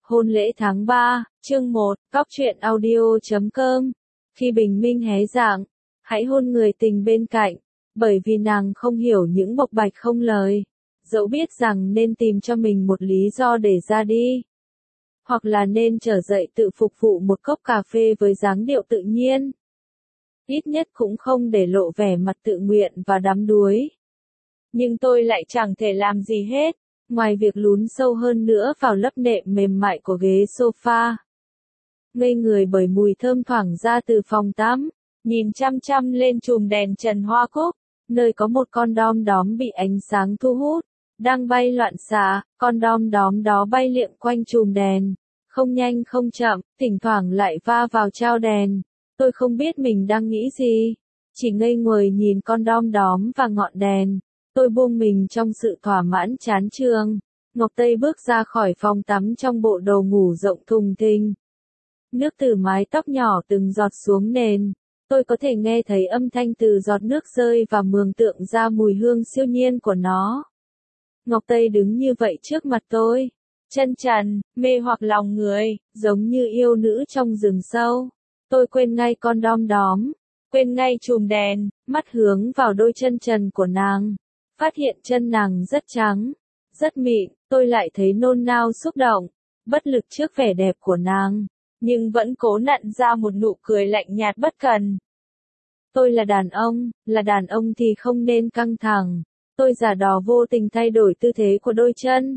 Hôn lễ tháng 3, chương 1, Góc truyện audio.com. Khi bình minh hé rạng, hãy hôn người tình bên cạnh, bởi vì nàng không hiểu những bộc bạch không lời, dẫu biết rằng nên tìm cho mình một lý do để ra đi. Hoặc là nên trở dậy tự phục vụ một cốc cà phê với dáng điệu tự nhiên. Ít nhất cũng không để lộ vẻ mặt tự nguyện và đắm đuối. Nhưng tôi lại chẳng thể làm gì hết, ngoài việc lún sâu hơn nữa vào lớp nệm mềm mại của ghế sofa. Ngây người bởi mùi thơm thoảng ra từ phòng tắm, nhìn chăm chăm lên chùm đèn trần hoa cúc, nơi có một con đom đóm bị ánh sáng thu hút, đang bay loạn xạ, con đom đóm đó bay liệng quanh chùm đèn, không nhanh không chậm, thỉnh thoảng lại va vào trao đèn. Tôi không biết mình đang nghĩ gì, chỉ ngây người nhìn con đom đóm và ngọn đèn. Tôi buông mình trong sự thỏa mãn chán chường. Ngọc Tây bước ra khỏi phòng tắm trong bộ đồ ngủ rộng thùng thình. Nước từ mái tóc nhỏ từng giọt xuống nền. Tôi có thể nghe thấy âm thanh từ giọt nước rơi và mường tượng ra mùi hương siêu nhiên của nó. Ngọc Tây đứng như vậy trước mặt tôi, chân trần, mê hoặc lòng người, giống như yêu nữ trong rừng sâu. Tôi quên ngay con đom đóm, quên ngay chùm đèn, mắt hướng vào đôi chân trần của nàng. Phát hiện chân nàng rất trắng, rất mịn, tôi lại thấy nôn nao xúc động, bất lực trước vẻ đẹp của nàng, nhưng vẫn cố nặn ra một nụ cười lạnh nhạt bất cần. Tôi là đàn ông thì không nên căng thẳng. Tôi giả đò vô tình thay đổi tư thế của đôi chân.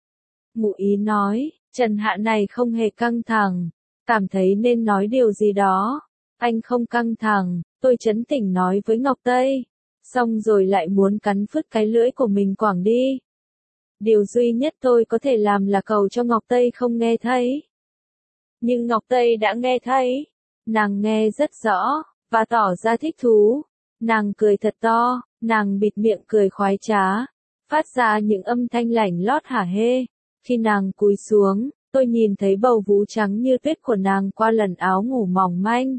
Ngụ ý nói, Trần Hạ này không hề căng thẳng, cảm thấy nên nói điều gì đó. Anh không căng thẳng, tôi trấn tĩnh nói với Ngọc Tây. Xong rồi lại muốn cắn phứt cái lưỡi của mình quẳng đi. Điều duy nhất tôi có thể làm là cầu cho Ngọc Tây không nghe thấy. Nhưng Ngọc Tây đã nghe thấy. Nàng nghe rất rõ, và tỏ ra thích thú. Nàng cười thật to, nàng bịt miệng cười khoái trá, phát ra những âm thanh lảnh lót hả hê. Khi nàng cúi xuống, tôi nhìn thấy bầu vú trắng như tuyết của nàng qua lần áo ngủ mỏng manh.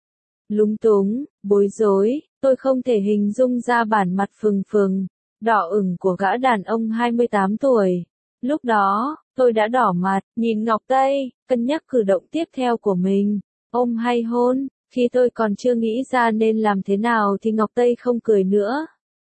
Lúng túng, bối rối, tôi không thể hình dung ra bản mặt phừng phừng, đỏ ửng của gã đàn ông 28 tuổi. Lúc đó, tôi đã đỏ mặt, nhìn Ngọc Tây, cân nhắc cử động tiếp theo của mình, ôm hay hôn. Khi tôi còn chưa nghĩ ra nên làm thế nào thì Ngọc Tây không cười nữa.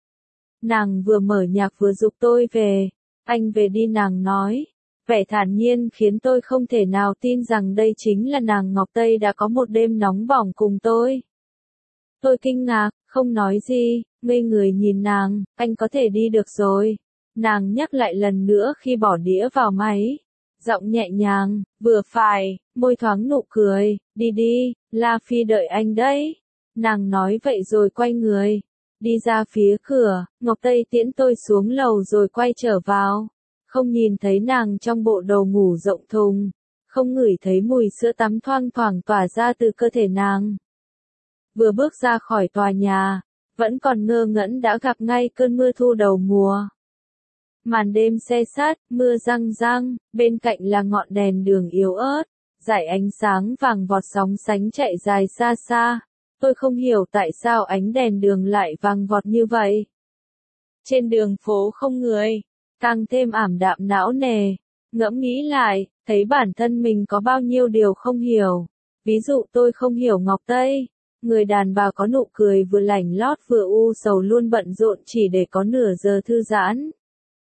Nàng vừa mở nhạc vừa giục tôi về. Anh về đi, nàng nói. Vẻ thản nhiên khiến tôi không thể nào tin rằng đây chính là nàng Ngọc Tây đã có một đêm nóng bỏng cùng tôi. Tôi kinh ngạc, không nói gì, ngây người nhìn nàng. Anh có thể đi được rồi. Nàng nhắc lại lần nữa khi bỏ đĩa vào máy. Giọng nhẹ nhàng, vừa phải, môi thoáng nụ cười. Đi đi, La Phi đợi anh đấy. Nàng nói vậy rồi quay người, đi ra phía cửa. Ngọc Tây tiễn tôi xuống lầu rồi quay trở vào. Không nhìn thấy nàng trong bộ đồ ngủ rộng thùng, không ngửi thấy mùi sữa tắm thoang thoảng tỏa ra từ cơ thể nàng. Vừa bước ra khỏi tòa nhà, vẫn còn ngơ ngẩn đã gặp ngay cơn mưa thu đầu mùa. Màn đêm se sát, mưa răng răng, bên cạnh là ngọn đèn đường yếu ớt, dải ánh sáng vàng vọt sóng sánh chạy dài xa xa. Tôi không hiểu tại sao ánh đèn đường lại vàng vọt như vậy. Trên đường phố không người, càng thêm ảm đạm não nề. Ngẫm nghĩ lại, thấy bản thân mình có bao nhiêu điều không hiểu. Ví dụ tôi không hiểu Ngọc Tây, người đàn bà có nụ cười vừa lảnh lót vừa u sầu luôn bận rộn chỉ để có nửa giờ thư giãn.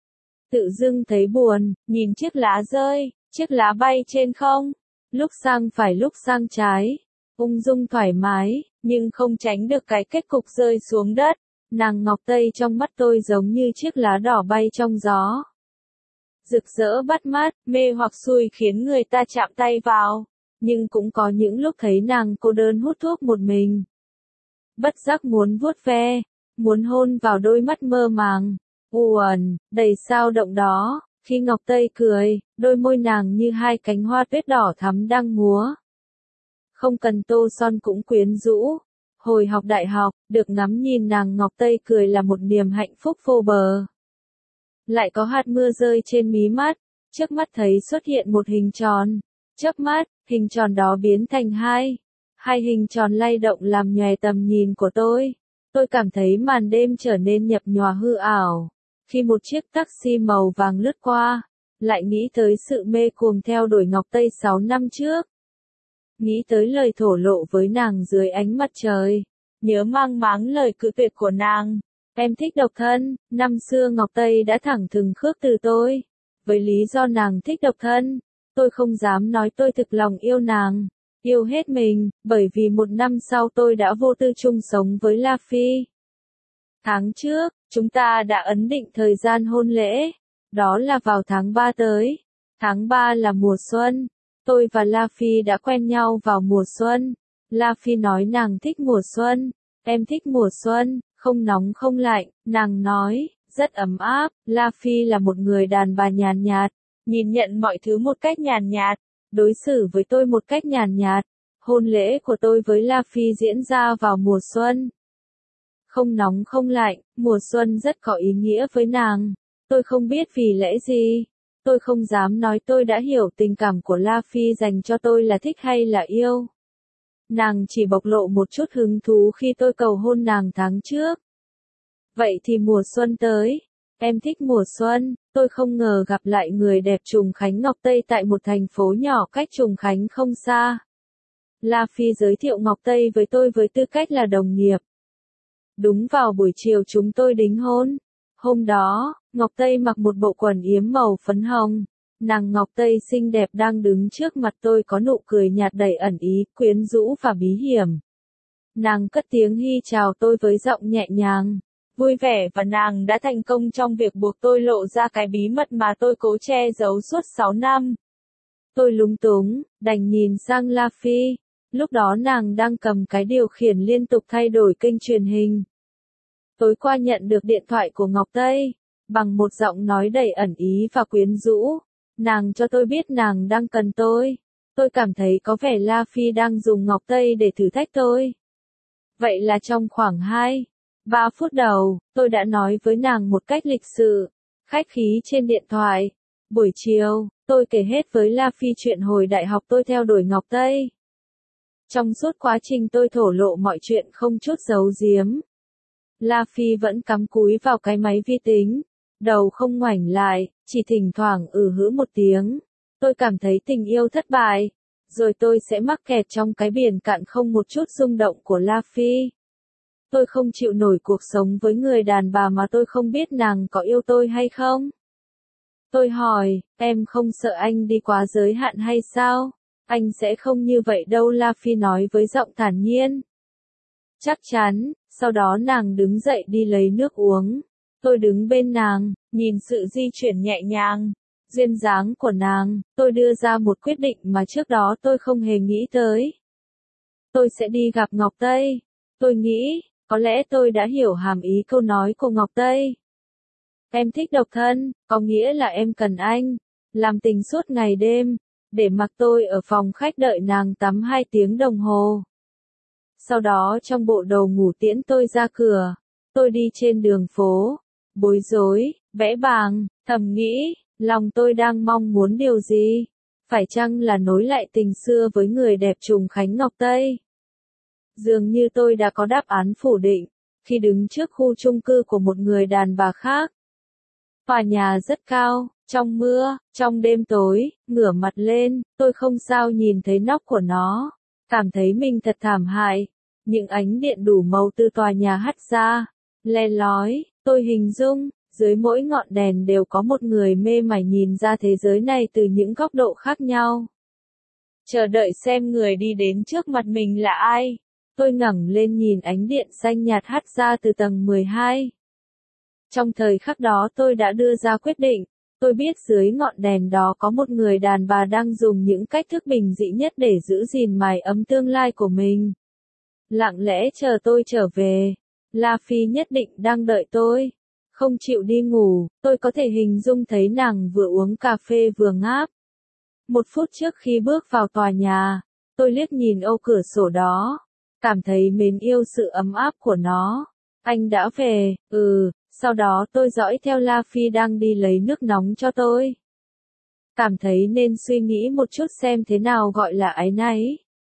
Tự dưng thấy buồn, nhìn chiếc lá rơi, chiếc lá bay trên không, lúc sang phải lúc sang trái, ung dung thoải mái, nhưng không tránh được cái kết cục rơi xuống đất. Nàng Ngọc Tây trong mắt tôi giống như chiếc lá đỏ bay trong gió. Rực rỡ bắt mắt, mê hoặc xui khiến người ta chạm tay vào, nhưng cũng có những lúc thấy nàng cô đơn hút thuốc một mình. Bất giác muốn vuốt ve, muốn hôn vào đôi mắt mơ màng, u uẩn, đầy sao động đó. Khi Ngọc Tây cười, đôi môi nàng như hai cánh hoa tuyết đỏ thắm đang múa. Không cần tô son cũng quyến rũ. Hồi học đại học, được ngắm nhìn nàng Ngọc Tây cười là một niềm hạnh phúc vô bờ. Lại có hạt mưa rơi trên mí mắt, trước mắt thấy xuất hiện một hình tròn. Chớp mắt, hình tròn đó biến thành hai hình tròn lay động làm nhòe tầm nhìn của tôi. Tôi cảm thấy màn đêm trở nên nhập nhòa hư ảo. Khi một chiếc taxi màu vàng lướt qua, lại nghĩ tới sự mê cuồng theo đuổi Ngọc Tây 6 năm trước. Nghĩ tới lời thổ lộ với nàng dưới ánh mặt trời, nhớ mang máng lời cự tuyệt của nàng. Em thích độc thân, năm xưa Ngọc Tây đã thẳng thừng khước từ tôi. Với lý do nàng thích độc thân, tôi không dám nói tôi thực lòng yêu nàng, yêu hết mình, bởi vì một năm sau tôi đã vô tư chung sống với La Phi. Tháng trước, chúng ta đã ấn định thời gian hôn lễ, đó là vào tháng 3 tới. Tháng 3 là mùa xuân, tôi và La Phi đã quen nhau vào mùa xuân. La Phi nói nàng thích mùa xuân, em thích mùa xuân, không nóng không lạnh, nàng nói, rất ấm áp. La Phi là một người đàn bà nhàn nhạt, nhìn nhận mọi thứ một cách nhàn nhạt, đối xử với tôi một cách nhàn nhạt. Hôn lễ của tôi với La Phi diễn ra vào mùa xuân. Không nóng không lạnh, mùa xuân rất có ý nghĩa với nàng. Tôi không biết vì lẽ gì. Tôi không dám nói tôi đã hiểu tình cảm của La Phi dành cho tôi là thích hay là yêu. Nàng chỉ bộc lộ một chút hứng thú khi tôi cầu hôn nàng tháng trước. Vậy thì mùa xuân tới. Em thích mùa xuân, tôi không ngờ gặp lại người đẹp Trùng Khánh Ngọc Tây tại một thành phố nhỏ cách Trùng Khánh không xa. La Phi giới thiệu Ngọc Tây với tôi với tư cách là đồng nghiệp. Đúng vào buổi chiều chúng tôi đính hôn. Hôm đó, Ngọc Tây mặc một bộ quần yếm màu phấn hồng. Nàng Ngọc Tây xinh đẹp đang đứng trước mặt tôi có nụ cười nhạt đầy ẩn ý, quyến rũ và bí hiểm. Nàng cất tiếng hi chào tôi với giọng nhẹ nhàng, vui vẻ và nàng đã thành công trong việc buộc tôi lộ ra cái bí mật mà tôi cố che giấu suốt 6 năm. Tôi lúng túng, đành nhìn sang La Phi. Lúc đó nàng đang cầm cái điều khiển liên tục thay đổi kênh truyền hình. Tối qua nhận được điện thoại của Ngọc Tây, bằng một giọng nói đầy ẩn ý và quyến rũ. Nàng cho tôi biết nàng đang cần tôi. Tôi cảm thấy có vẻ La Phi đang dùng Ngọc Tây để thử thách tôi. Vậy là trong khoảng 2-3 phút đầu, tôi đã nói với nàng một cách lịch sự, khách khí trên điện thoại. Buổi chiều, tôi kể hết với La Phi chuyện hồi đại học tôi theo đuổi Ngọc Tây. Trong suốt quá trình tôi thổ lộ mọi chuyện không chút giấu giếm. La Phi vẫn cắm cúi vào cái máy vi tính, đầu không ngoảnh lại, chỉ thỉnh thoảng hứ một tiếng. Tôi cảm thấy tình yêu thất bại, rồi tôi sẽ mắc kẹt trong cái biển cạn không một chút rung động của La Phi. Tôi không chịu nổi cuộc sống với người đàn bà mà tôi không biết nàng có yêu tôi hay không. Tôi hỏi, em không sợ anh đi quá giới hạn hay sao? Anh sẽ không như vậy đâu, La Phi nói với giọng thản nhiên. Chắc chắn. Sau đó nàng đứng dậy đi lấy nước uống. Tôi đứng bên nàng, nhìn sự di chuyển nhẹ nhàng, duyên dáng của nàng, tôi đưa ra một quyết định mà trước đó tôi không hề nghĩ tới. Tôi sẽ đi gặp Ngọc Tây. Tôi nghĩ, có lẽ tôi đã hiểu hàm ý câu nói của Ngọc Tây. Em thích độc thân, có nghĩa là em cần anh, làm tình suốt ngày đêm, để mặc tôi ở phòng khách đợi nàng tắm 2 tiếng đồng hồ. Sau đó trong bộ đồ ngủ tiễn tôi ra cửa. Tôi đi trên đường phố, bối rối, bẽ bàng, thầm nghĩ, lòng tôi đang mong muốn điều gì? Phải chăng là nối lại tình xưa với người đẹp Trùng Khánh Ngọc Tây? Dường như tôi đã có đáp án phủ định, khi đứng trước khu chung cư của một người đàn bà khác. Tòa nhà rất cao, trong mưa, trong đêm tối, ngửa mặt lên, tôi không sao nhìn thấy nóc của nó. Cảm thấy mình thật thảm hại. Những ánh điện đủ màu từ tòa nhà hắt ra, le lói, tôi hình dung, dưới mỗi ngọn đèn đều có một người mê mải nhìn ra thế giới này từ những góc độ khác nhau. Chờ đợi xem người đi đến trước mặt mình là ai. Tôi ngẩng lên nhìn ánh điện xanh nhạt hắt ra từ tầng 12. Trong thời khắc đó tôi đã đưa ra quyết định. Tôi biết dưới ngọn đèn đó có một người đàn bà đang dùng những cách thức bình dị nhất để giữ gìn mái ấm tương lai của mình. Lặng lẽ chờ tôi trở về. La Phi nhất định đang đợi tôi. Không chịu đi ngủ, tôi có thể hình dung thấy nàng vừa uống cà phê vừa ngáp. 1 phút trước khi bước vào tòa nhà, tôi liếc nhìn ô cửa sổ đó. Cảm thấy mến yêu sự ấm áp của nó. Anh đã về, sau đó tôi dõi theo La Phi đang đi lấy nước nóng cho tôi. Cảm thấy nên suy nghĩ một chút xem thế nào gọi là áy náy.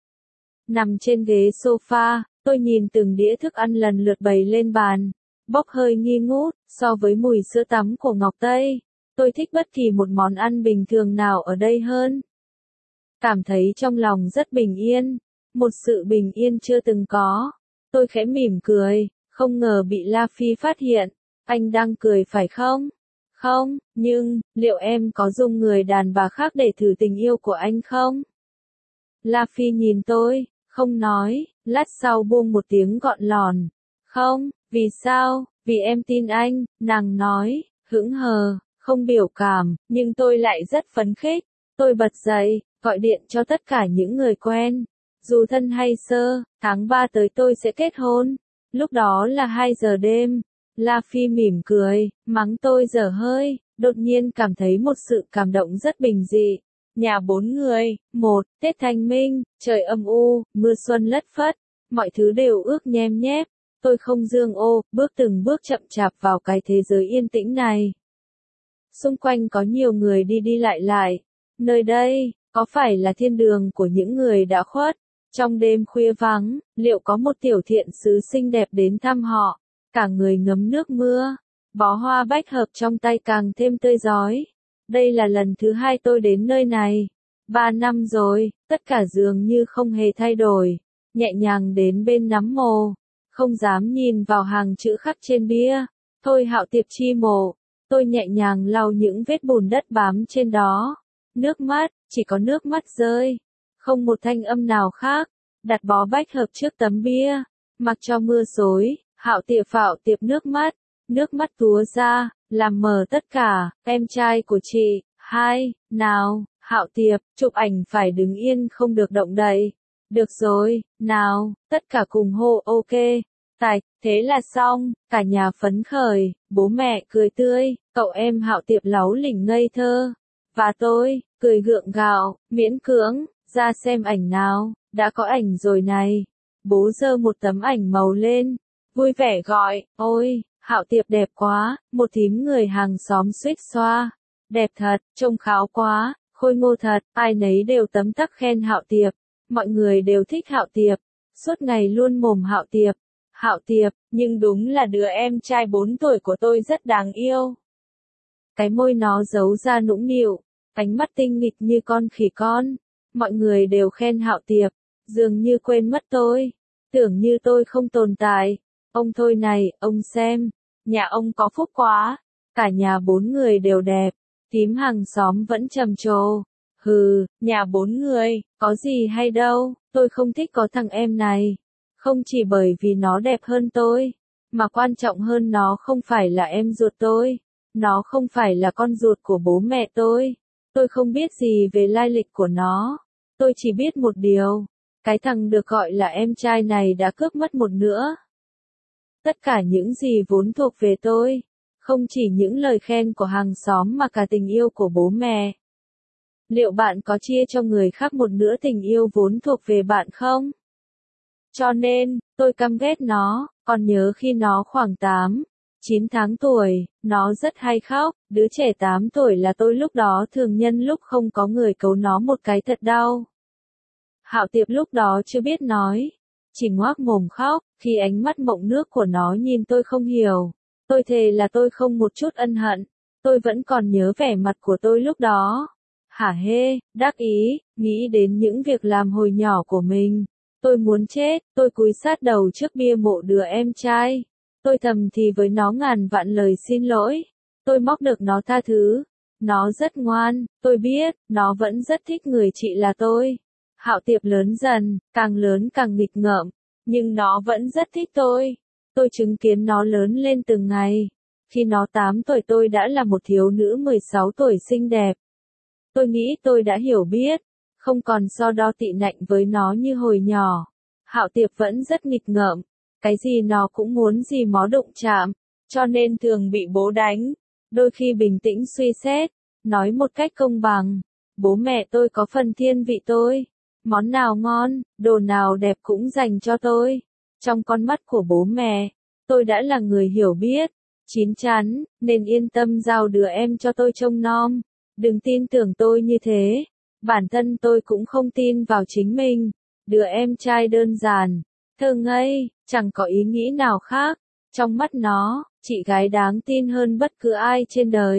Nằm trên ghế sofa, tôi nhìn từng đĩa thức ăn lần lượt bày lên bàn, bốc hơi nghi ngút, so với mùi sữa tắm của Ngọc Tây. Tôi thích bất kỳ một món ăn bình thường nào ở đây hơn. Cảm thấy trong lòng rất bình yên, một sự bình yên chưa từng có. Tôi khẽ mỉm cười, không ngờ bị La Phi phát hiện. Anh đang cười phải không? Không, nhưng, liệu em có dùng người đàn bà khác để thử tình yêu của anh không? La Phi nhìn tôi, không nói, lát sau buông một tiếng gọn lòn. Không, vì sao? Vì em tin anh, nàng nói, hững hờ, không biểu cảm, nhưng tôi lại rất phấn khích. Tôi bật dậy, gọi điện cho tất cả những người quen. Dù thân hay sơ, tháng 3 tới tôi sẽ kết hôn. Lúc đó là 2 giờ đêm. La Phi mỉm cười, mắng tôi dở hơi, đột nhiên cảm thấy một sự cảm động rất bình dị. Nhà 4 người, 1, Tết Thanh Minh, trời âm u, mưa xuân lất phất, mọi thứ đều ước nhem nhép. Tôi không dương ô, bước từng bước chậm chạp vào cái thế giới yên tĩnh này. Xung quanh có nhiều người đi đi lại lại. Nơi đây, có phải là thiên đường của những người đã khuất? Trong đêm khuya vắng, liệu có một tiểu thiện sứ xinh đẹp đến thăm họ? Cả người ngấm nước mưa, bó hoa bách hợp trong tay càng thêm tươi rói. Đây là lần thứ 2 tôi đến nơi này. 3 năm rồi, tất cả dường như không hề thay đổi. Nhẹ nhàng đến bên nắm mồ, không dám nhìn vào hàng chữ khắc trên bia. Thôi Hạo Tiệp chi mộ. Tôi nhẹ nhàng lau những vết bùn đất bám trên đó. Nước mắt, chỉ có nước mắt rơi. Không một thanh âm nào khác. Đặt bó bách hợp trước tấm bia. Mặc cho mưa xối, Hạo tiệp nước mắt túa ra, làm mờ tất cả. Em trai của chị, hai, nào, Hạo Tiệp, chụp ảnh phải đứng yên không được động đậy. Được rồi, nào, tất cả cùng hô ok. Tài, thế là xong, cả nhà phấn khởi, bố mẹ cười tươi, cậu em Hạo Tiệp láu lỉnh ngây thơ. Và tôi, cười gượng gạo, miễn cưỡng, ra xem ảnh nào, đã có ảnh rồi này. Bố giơ một tấm ảnh màu lên, vui vẻ gọi, ôi, Hạo Tiệp đẹp quá, một thím người hàng xóm suýt xoa. Đẹp thật, trông kháo quá, khôi ngô thật, ai nấy đều tấm tắc khen Hạo Tiệp. Mọi người đều thích Hạo Tiệp, suốt ngày luôn mồm Hạo Tiệp. Hạo Tiệp, nhưng đúng là đứa em trai 4 tuổi của tôi rất đáng yêu. Cái môi nó giấu ra nũng nịu, ánh mắt tinh nghịch như con khỉ con. Mọi người đều khen Hạo Tiệp, dường như quên mất tôi, tưởng như tôi không tồn tại. Ông thôi này, ông xem, nhà ông có phúc quá, cả nhà 4 người đều đẹp. Tím hàng xóm vẫn trầm trồ. Hừ, nhà 4 người, có gì hay đâu, tôi không thích có thằng em này. Không chỉ bởi vì nó đẹp hơn tôi, mà quan trọng hơn nó không phải là em ruột tôi. Nó không phải là con ruột của bố mẹ tôi. Tôi không biết gì về lai lịch của nó. Tôi chỉ biết một điều. Cái thằng được gọi là em trai này đã cướp mất một nữa. Tất cả những gì vốn thuộc về tôi. Không chỉ những lời khen của hàng xóm mà cả tình yêu của bố mẹ. Liệu bạn có chia cho người khác một nửa tình yêu vốn thuộc về bạn không? Cho nên, tôi căm ghét nó, còn nhớ khi nó khoảng 8, 9 tháng tuổi, nó rất hay khóc, đứa trẻ 8 tuổi là tôi lúc đó thường nhân lúc không có người cấu nó một cái thật đau. Hạo Tiệp lúc đó chưa biết nói, chỉ ngoác mồm khóc, khi ánh mắt mộng nước của nó nhìn tôi không hiểu. Tôi thề là tôi không một chút ân hận, tôi vẫn còn nhớ vẻ mặt của tôi lúc đó. Hả hê, đắc ý, nghĩ đến những việc làm hồi nhỏ của mình. Tôi muốn chết, tôi cúi sát đầu trước bia mộ đứa em trai. Tôi thầm thì với nó ngàn vạn lời xin lỗi. Tôi móc được nó tha thứ. Nó rất ngoan, tôi biết, nó vẫn rất thích người chị là tôi. Hạo Tiệp lớn dần, càng lớn càng nghịch ngợm, nhưng nó vẫn rất thích tôi. Tôi chứng kiến nó lớn lên từng ngày. Khi nó 8 tuổi tôi đã là một thiếu nữ 16 tuổi xinh đẹp. Tôi nghĩ tôi đã hiểu biết, không còn so đo tị nạnh với nó như hồi nhỏ. Hạo Tiệp vẫn rất nghịch ngợm, cái gì nó cũng muốn gì mó đụng chạm, cho nên thường bị bố đánh. Đôi khi bình tĩnh suy xét, nói một cách công bằng, bố mẹ tôi có phần thiên vị tôi. Món nào ngon, đồ nào đẹp cũng dành cho tôi. Trong con mắt của bố mẹ, tôi đã là người hiểu biết, chín chắn, nên yên tâm giao đứa em cho tôi trông nom. Đừng tin tưởng tôi như thế. Bản thân tôi cũng không tin vào chính mình. Đứa em trai đơn giản, thơ ngây, chẳng có ý nghĩ nào khác. Trong mắt nó, chị gái đáng tin hơn bất cứ ai trên đời.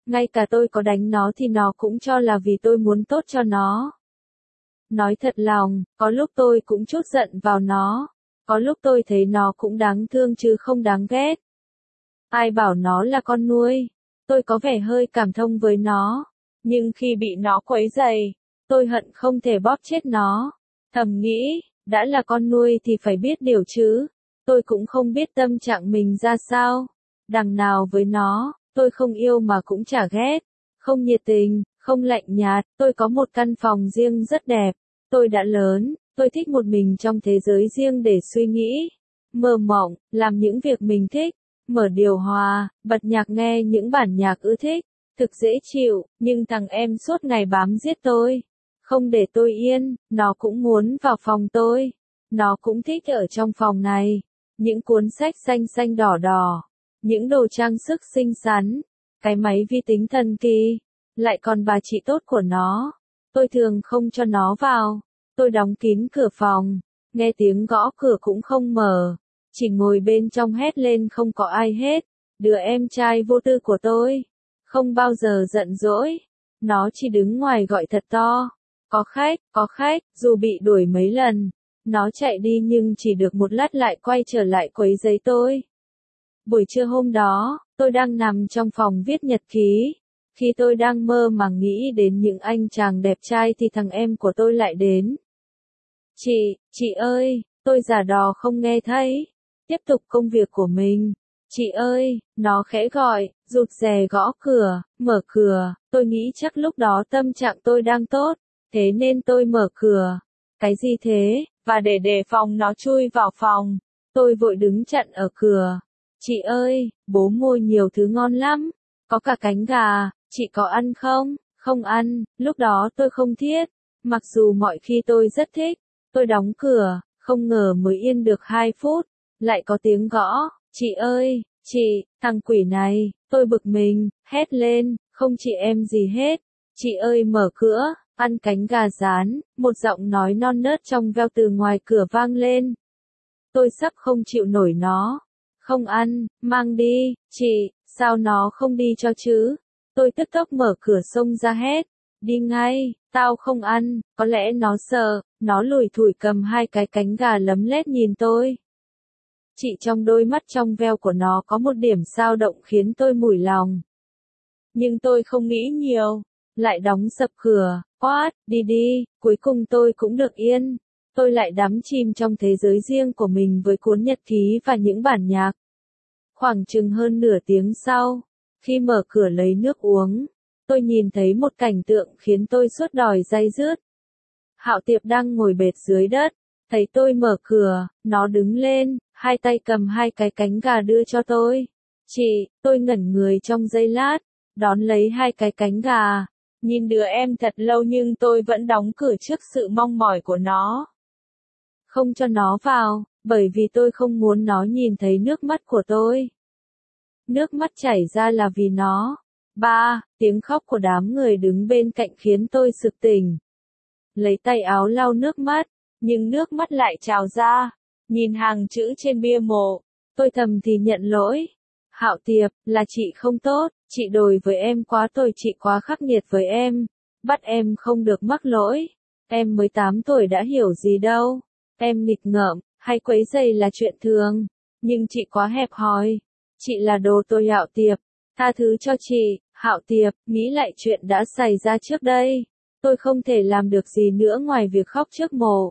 Ngay cả tôi có đánh nó thì nó cũng cho là vì tôi muốn tốt cho nó. Nói thật lòng, có lúc tôi cũng chút giận vào nó. Có lúc tôi thấy nó cũng đáng thương chứ không đáng ghét. Ai bảo nó là con nuôi, tôi có vẻ hơi cảm thông với nó. Nhưng khi bị nó quấy rầy, tôi hận không thể bóp chết nó. Thầm nghĩ, đã là con nuôi thì phải biết điều chứ. Tôi cũng không biết tâm trạng mình ra sao. Đằng nào với nó, tôi không yêu mà cũng chả ghét. Không nhiệt tình, không lạnh nhạt, tôi có một căn phòng riêng rất đẹp. Tôi đã lớn, tôi thích một mình trong thế giới riêng để suy nghĩ. Mơ mộng, làm những việc mình thích. Mở điều hòa, bật nhạc nghe những bản nhạc ưa thích. Thực dễ chịu, nhưng thằng em suốt ngày bám giết tôi. Không để tôi yên, nó cũng muốn vào phòng tôi. Nó cũng thích ở trong phòng này. Những cuốn sách xanh xanh đỏ đỏ. Những đồ trang sức xinh xắn. Cái máy vi tính thần kỳ. Lại còn bà chị tốt của nó. Tôi thường không cho nó vào. Tôi đóng kín cửa phòng. Nghe tiếng gõ cửa cũng không mở. Chỉ ngồi bên trong hét lên không có ai hết. Đứa em trai vô tư của tôi. Không bao giờ giận dỗi. Nó chỉ đứng ngoài gọi thật to. Có khách, dù bị đuổi mấy lần. Nó chạy đi nhưng chỉ được một lát lại quay trở lại quấy rầy tôi. Buổi trưa hôm đó, tôi đang nằm trong phòng viết nhật ký. Khi tôi đang mơ màng nghĩ đến những anh chàng đẹp trai thì thằng em của tôi lại đến. Chị ơi, tôi giả đò không nghe thấy. Tiếp tục công việc của mình. Chị ơi, nó khẽ gọi, rụt rè gõ cửa, mở cửa, tôi nghĩ chắc lúc đó tâm trạng tôi đang tốt, thế nên tôi mở cửa. Cái gì thế? Và để đề phòng nó chui vào phòng, tôi vội đứng chặn ở cửa. Chị ơi, bố mua nhiều thứ ngon lắm, có cả cánh gà, chị có ăn không? Không ăn, lúc đó tôi không thiết, mặc dù mọi khi tôi rất thích. Tôi đóng cửa, không ngờ mới yên được 2 phút, lại có tiếng gõ. Chị ơi, chị, thằng quỷ này, tôi bực mình, hét lên, không chị em gì hết. Chị ơi mở cửa, ăn cánh gà rán, một giọng nói non nớt trong veo từ ngoài cửa vang lên. Tôi sắp không chịu nổi nó. Không ăn, mang đi, chị, sao nó không đi cho chứ? Tôi tức tốc mở cửa xông ra hét. Đi ngay, tao không ăn, có lẽ nó sợ, nó lủi thủi cầm 2 cái cánh gà lấm lét nhìn tôi. Chị trong đôi mắt trong veo của nó có một điểm dao động khiến tôi mủi lòng. Nhưng tôi không nghĩ nhiều, lại đóng sập cửa, quát, đi đi, cuối cùng tôi cũng được yên. Tôi lại đắm chìm trong thế giới riêng của mình với cuốn nhật ký và những bản nhạc. Khoảng chừng hơn nửa tiếng sau, khi mở cửa lấy nước uống, tôi nhìn thấy một cảnh tượng khiến tôi suốt đòi day dứt. Hạo Tiệp đang ngồi bệt dưới đất, thấy tôi mở cửa, nó đứng lên, 2 tay cầm 2 cái cánh gà đưa cho tôi. Chị, tôi ngẩn người trong giây lát, đón lấy 2 cái cánh gà, nhìn đứa em thật lâu nhưng tôi vẫn đóng cửa trước sự mong mỏi của nó. Không cho nó vào, bởi vì tôi không muốn nó nhìn thấy nước mắt của tôi. Nước mắt chảy ra là vì nó. Tiếng khóc của đám người đứng bên cạnh khiến tôi sực tỉnh. Lấy tay áo lau nước mắt, nhưng nước mắt lại trào ra. Nhìn hàng chữ trên bia mộ, tôi thầm thì nhận lỗi. Hạo Tiệp, là chị không tốt, chị đối với em quá tồi, chị quá khắc nghiệt với em, bắt em không được mắc lỗi. Em mới 8 tuổi đã hiểu gì đâu. Em nghịch ngợm, hay quấy rầy là chuyện thường, nhưng chị quá hẹp hòi. Chị là đồ tồi Hạo Tiệp, tha thứ cho chị. Hạo Tiệp, nghĩ lại chuyện đã xảy ra trước đây. Tôi không thể làm được gì nữa ngoài việc khóc trước mộ.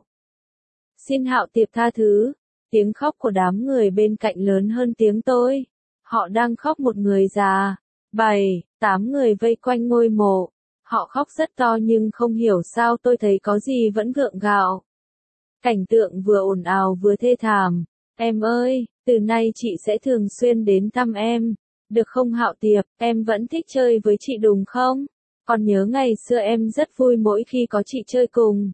Xin Hạo Tiệp tha thứ. Tiếng khóc của đám người bên cạnh lớn hơn tiếng tôi. Họ đang khóc một người già. 7, 8 người vây quanh ngôi mộ. Họ khóc rất to nhưng không hiểu sao tôi thấy có gì vẫn gượng gạo. Cảnh tượng vừa ồn ào vừa thê thảm. Em ơi, từ nay chị sẽ thường xuyên đến thăm em. Được không Hạo Tiệp, em vẫn thích chơi với chị đúng không? Còn nhớ ngày xưa em rất vui mỗi khi có chị chơi cùng.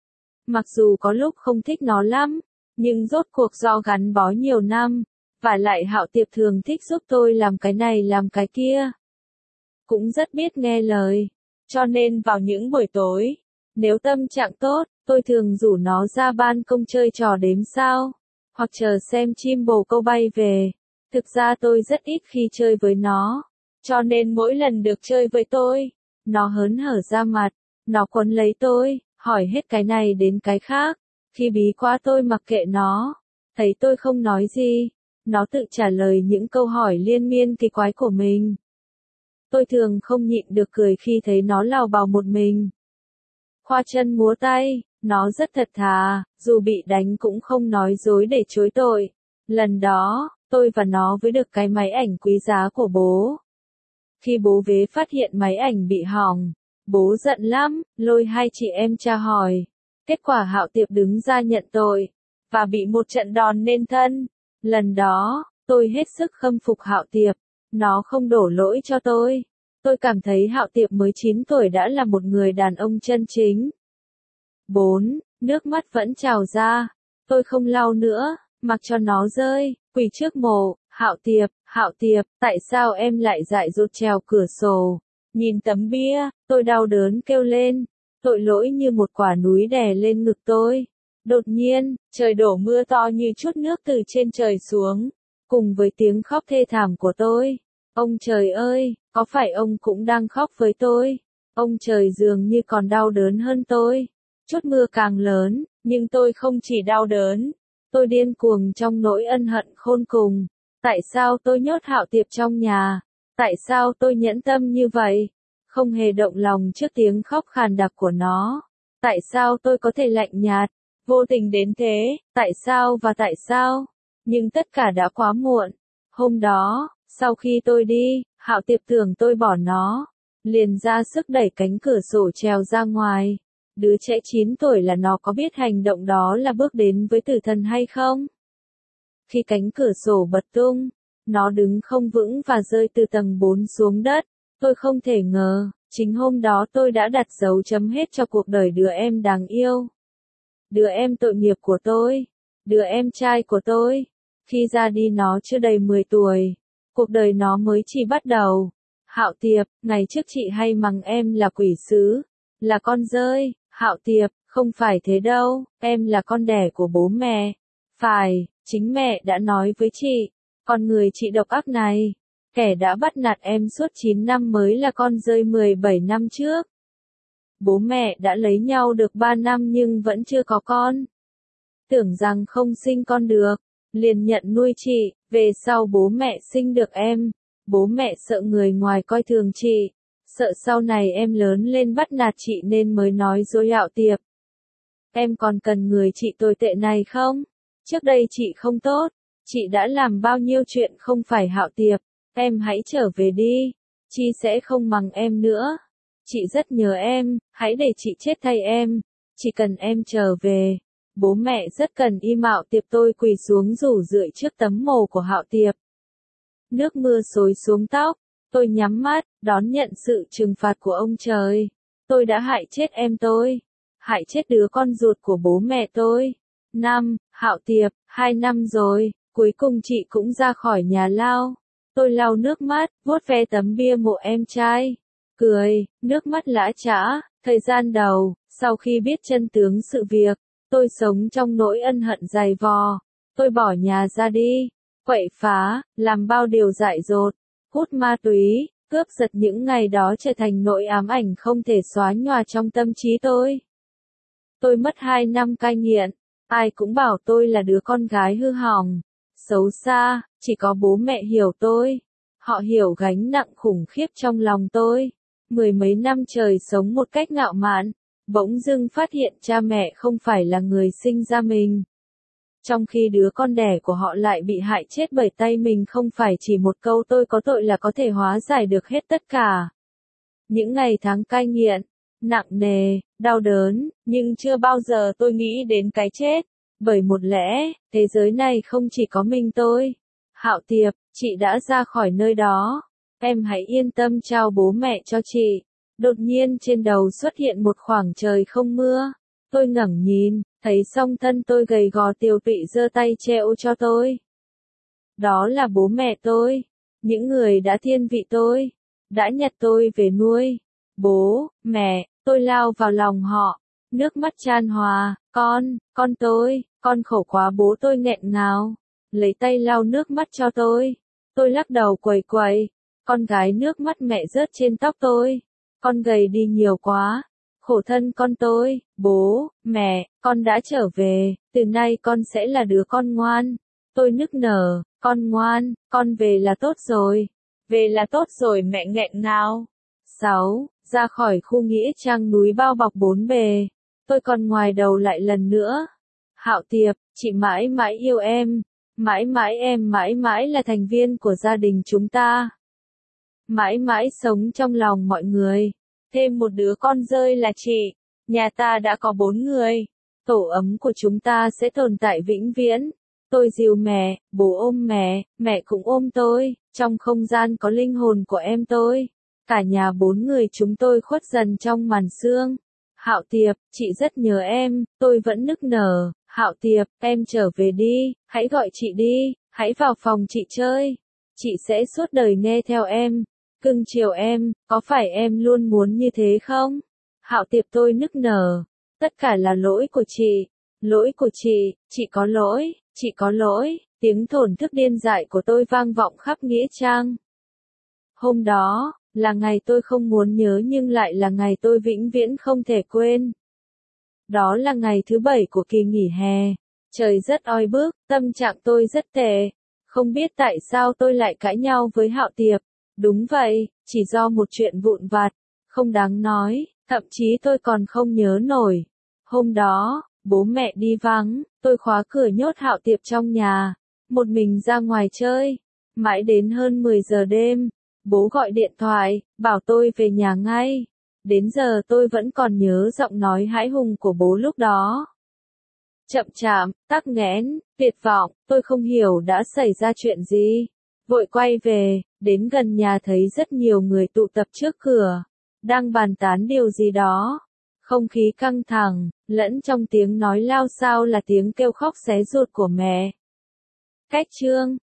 Mặc dù có lúc không thích nó lắm, nhưng rốt cuộc do gắn bó nhiều năm, và lại Hạo Tiệp thường thích giúp tôi làm cái này làm cái kia. Cũng rất biết nghe lời, cho nên vào những buổi tối, nếu tâm trạng tốt, tôi thường rủ nó ra ban công chơi trò đếm sao, hoặc chờ xem chim bồ câu bay về. Thực ra tôi rất ít khi chơi với nó, cho nên mỗi lần được chơi với tôi, nó hớn hở ra mặt, nó quấn lấy tôi, hỏi hết cái này đến cái khác. Khi bí quá tôi mặc kệ nó, thấy tôi không nói gì, nó tự trả lời những câu hỏi liên miên kỳ quái của mình. Tôi thường không nhịn được cười khi thấy nó lào bào một mình. Khoa chân múa tay, nó rất thật thà, dù bị đánh cũng không nói dối để chối tội. Lần đó, tôi và nó với được cái máy ảnh quý giá của bố. Khi bố về phát hiện máy ảnh bị hỏng, bố giận lắm, lôi hai chị em tra hỏi. Kết quả Hạo Tiệp đứng ra nhận tội, và bị một trận đòn nên thân. Lần đó, tôi hết sức khâm phục Hạo Tiệp, nó không đổ lỗi cho tôi. Tôi cảm thấy Hạo Tiệp mới 9 tuổi đã là một người đàn ông chân chính. 4. Nước mắt vẫn trào ra. Tôi không lau nữa, mặc cho nó rơi, quỳ trước mộ. Hạo Tiệp, tại sao em lại dại dột trèo cửa sổ? Nhìn tấm bia, tôi đau đớn kêu lên. Tội lỗi như một quả núi đè lên ngực tôi. Đột nhiên, trời đổ mưa to như chút nước từ trên trời xuống, cùng với tiếng khóc thê thảm của tôi. Ông trời ơi, có phải ông cũng đang khóc với tôi? Ông trời dường như còn đau đớn hơn tôi. Chút mưa càng lớn, nhưng tôi không chỉ đau đớn. Tôi điên cuồng trong nỗi ân hận khôn cùng. Tại sao tôi nhốt Hạo Tiệp trong nhà? Tại sao tôi nhẫn tâm như vậy? Không hề động lòng trước tiếng khóc khàn đặc của nó. Tại sao tôi có thể lạnh nhạt, vô tình đến thế? Tại sao và tại sao? Nhưng tất cả đã quá muộn. Hôm đó, sau khi tôi đi, Hạo Tiệp tưởng tôi bỏ nó, liền ra sức đẩy cánh cửa sổ trèo ra ngoài. Đứa trẻ 9 tuổi là nó có biết hành động đó là bước đến với tử thần hay không? Khi cánh cửa sổ bật tung, nó đứng không vững và rơi từ tầng 4 xuống đất. Tôi không thể ngờ, chính hôm đó tôi đã đặt dấu chấm hết cho cuộc đời đứa em đáng yêu. Đứa em tội nghiệp của tôi, đứa em trai của tôi. Khi ra đi nó chưa đầy 10 tuổi, cuộc đời nó mới chỉ bắt đầu. Hạo Tiệp, ngày trước chị hay mắng em là quỷ sứ, là con dơi. Hạo Tiệp, không phải thế đâu, em là con đẻ của bố mẹ. Phải, chính mẹ đã nói với chị, con người chị độc ác này, kẻ đã bắt nạt em suốt 9 năm mới là con dơi 17 năm trước. Bố mẹ đã lấy nhau được 3 năm nhưng vẫn chưa có con. Tưởng rằng không sinh con được, liền nhận nuôi chị, về sau bố mẹ sinh được em. Bố mẹ sợ người ngoài coi thường chị, sợ sau này em lớn lên bắt nạt chị nên mới nói dối Hạo Tiệp. Em còn cần người chị tồi tệ này không? Trước đây chị không tốt, chị đã làm bao nhiêu chuyện không phải Hạo Tiệp, em hãy trở về đi, chị sẽ không mắng em nữa. Chị rất nhớ em, hãy để chị chết thay em, chỉ cần em trở về. Bố mẹ rất cần im Hạo Tiệp, tôi quỳ xuống rủ rượi trước tấm mồ của Hạo Tiệp. Nước mưa xối xuống tóc, tôi nhắm mắt, đón nhận sự trừng phạt của ông trời. Tôi đã hại chết em tôi, hại chết đứa con ruột của bố mẹ tôi. Hạo Tiệp, 2 năm rồi, cuối cùng chị cũng ra khỏi nhà lao. Tôi lau nước mắt, vuốt ve tấm bia mộ em trai. Cười, nước mắt lã chã, thời gian đầu, sau khi biết chân tướng sự việc, tôi sống trong nỗi ân hận dày vò. Tôi bỏ nhà ra đi, quậy phá, làm bao điều dại dột, hút ma túy, cướp giật, những ngày đó trở thành nỗi ám ảnh không thể xóa nhòa trong tâm trí tôi. Tôi mất 2 năm cai nghiện, ai cũng bảo tôi là đứa con gái hư hỏng, xấu xa, chỉ có bố mẹ hiểu tôi. Họ hiểu gánh nặng khủng khiếp trong lòng tôi. 10 mấy năm trời sống một cách ngạo mạn, bỗng dưng phát hiện cha mẹ không phải là người sinh ra mình. Trong khi đứa con đẻ của họ lại bị hại chết bởi tay mình, không phải chỉ một câu tôi có tội là có thể hóa giải được hết tất cả. Những ngày tháng cai nghiện, nặng nề, đau đớn, nhưng chưa bao giờ tôi nghĩ đến cái chết. Bởi một lẽ, thế giới này không chỉ có mình tôi. Hạo Tiệp, chị đã ra khỏi nơi đó. Em hãy yên tâm trao bố mẹ cho chị. Đột nhiên trên đầu xuất hiện một khoảng trời không mưa. Tôi ngẩng nhìn, thấy song thân tôi gầy gò tiều tụy giơ tay treo cho tôi. Đó là bố mẹ tôi, những người đã thiên vị tôi, đã nhặt tôi về nuôi. Bố, mẹ, tôi lao vào lòng họ, nước mắt chan hòa. Con tôi, con khổ quá. Bố tôi nghẹn ngào, lấy tay lau nước mắt cho tôi. Tôi lắc đầu quẩy quẩy, Con gái nước mắt mẹ rớt trên tóc tôi. Con gầy đi nhiều quá. Khổ thân con tôi, bố, mẹ, con đã trở về, từ nay con sẽ là đứa con ngoan. Tôi nức nở, con ngoan, con về là tốt rồi. Về là tốt rồi mẹ nghẹn ngào. 6. Ra khỏi khu nghĩa trang núi bao bọc bốn bề. Tôi còn ngoài đầu lại lần nữa. Hạo Tiệp, chị mãi mãi yêu em. Mãi mãi em mãi mãi là thành viên của gia đình chúng ta. Mãi mãi sống trong lòng mọi người. Thêm một đứa con rơi là chị. Nhà ta đã có 4 người. Tổ ấm của chúng ta sẽ tồn tại vĩnh viễn. Tôi dìu mẹ, bố ôm mẹ cũng ôm tôi. Trong không gian có linh hồn của em tôi. Cả nhà 4 người chúng tôi khuất dần trong màn sương. Hạo Tiệp, chị rất nhớ em, tôi vẫn nức nở. Hạo Tiệp, em trở về đi, hãy gọi chị đi, hãy vào phòng chị chơi. Chị sẽ suốt đời nghe theo em. Cưng chiều em, có phải em luôn muốn như thế không? Hạo Tiệp, tôi nức nở. Tất cả là lỗi của chị. Lỗi của chị có lỗi, chị có lỗi. Tiếng thổn thức điên dại của tôi vang vọng khắp nghĩa trang. Hôm đó, là ngày tôi không muốn nhớ nhưng lại là ngày tôi vĩnh viễn không thể quên. Đó là ngày thứ 7 của kỳ nghỉ hè. Trời rất oi bức, tâm trạng tôi rất tệ. Không biết tại sao tôi lại cãi nhau với Hạo Tiệp. Đúng vậy, chỉ do một chuyện vụn vặt, không đáng nói, thậm chí tôi còn không nhớ nổi. Hôm đó, bố mẹ đi vắng, tôi khóa cửa nhốt Hạo Tiệp trong nhà, một mình ra ngoài chơi. Mãi đến hơn 10 giờ đêm, bố gọi điện thoại, bảo tôi về nhà ngay. Đến giờ tôi vẫn còn nhớ giọng nói hãi hùng của bố lúc đó. Chậm chạp, tắc nghẽn, tuyệt vọng, tôi không hiểu đã xảy ra chuyện gì. Vội quay về, đến gần nhà thấy rất nhiều người tụ tập trước cửa, đang bàn tán điều gì đó. Không khí căng thẳng, lẫn trong tiếng nói lao xao là tiếng kêu khóc xé ruột của mẹ. Cách chương